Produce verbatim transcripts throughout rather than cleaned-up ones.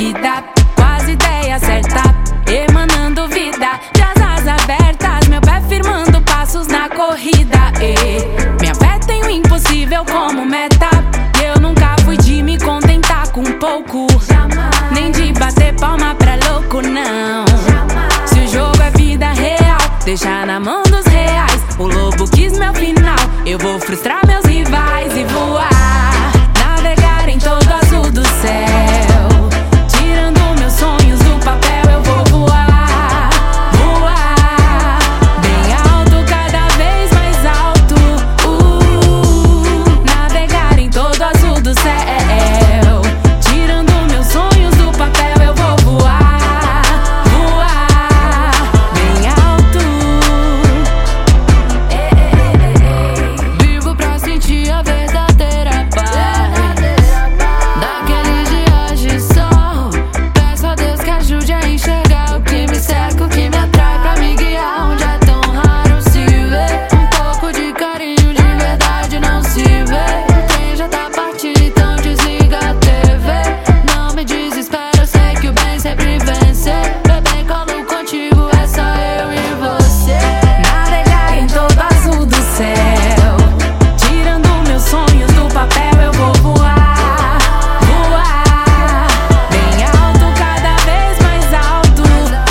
erguida, com as ideias certas, emanando vida, de asas abertas, meu pé firmando passos na corrida. E minha fé tem o impossível como meta, e eu nunca fui de me contentar com pouco, nem de bater palma pra louco, não. Se o jogo é vida real, deixa na mão dos reais. O lobo quis meu final, eu vou frustrar meus rivais e voar, navegar em todo o azul do céu, tirando meus sonhos do papel. Eu vou voar, voar, bem alto, cada vez mais alto. uh, Navegar em todo o azul do céu, tirando meus sonhos do papel. Eu vou voar, voar, bem alto. Vivo pra sentir a verdadeira paz daqueles dias de sol. Peço a Deus que ajude a enxergar o que me cerca, o que me atrai, pra me guiar onde é tão raro se ver. Um pouco de carinho de verdade não se vê. O trem já tá partindo, então desliga a T V. Não me desespero, eu sei que o bem sempre vence. Bebê, colo contigo, é só eu e você. Navegar em todo o azul do céu, tirando meus sonhos do papel. Eu vou voar, voar, bem alto, cada vez mais alto.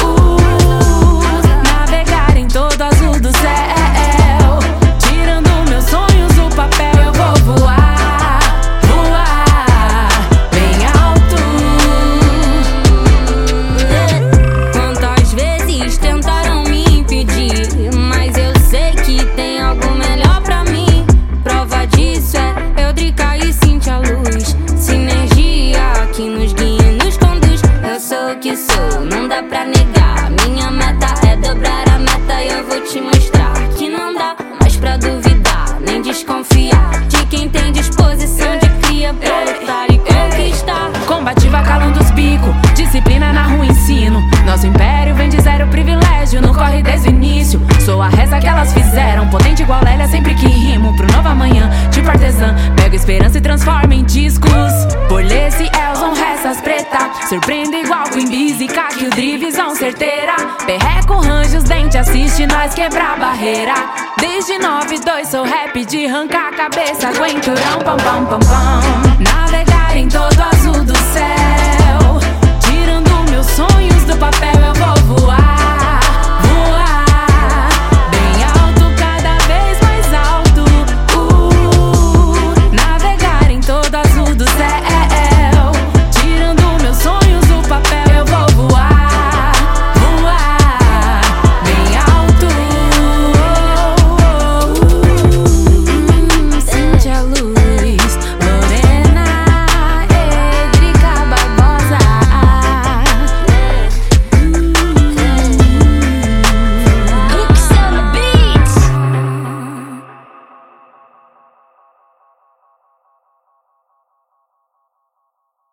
uh, Navegar em todo o azul do céu, tirando meus sonhos do papel. Eu vou voar, voar, bem alto. Quantas vezes tentaram me impedir, mas eu sei que tem algo melhor pra mim. Prova disso é Eudrica e Cintia Luz, sinergia que nos guia e nos conduz. Eu sou o que sou, não dá pra negar. Minha meta é dobrar a meta, e eu vou te mostrar que não dá mais pra duvidar, nem desconfiar de quem tem disposição de cria pra lutar e conquistar. Combativa calando os bicos, disciplina na rua ensino. Nosso império vem de zero privilégio, não corre desde o início. Sou a reza que elas fizeram, potente igual Lélia sempre que rimo. Pro novo amanhã, tipo artesã, pego esperança e transformo em discos. Polesse, Elson, restas preta, surpreende igual Queen Biz e Kaki, o Drivisão certeira. Perreco, range os dentes, assiste nós quebrar barreira. Desde nove dois sou rap de arrancar a cabeça, aguenturão, pam pam pam pam. Navegar em todo o azul do céu, tirando meus sonhos do papel. Eu vou voar,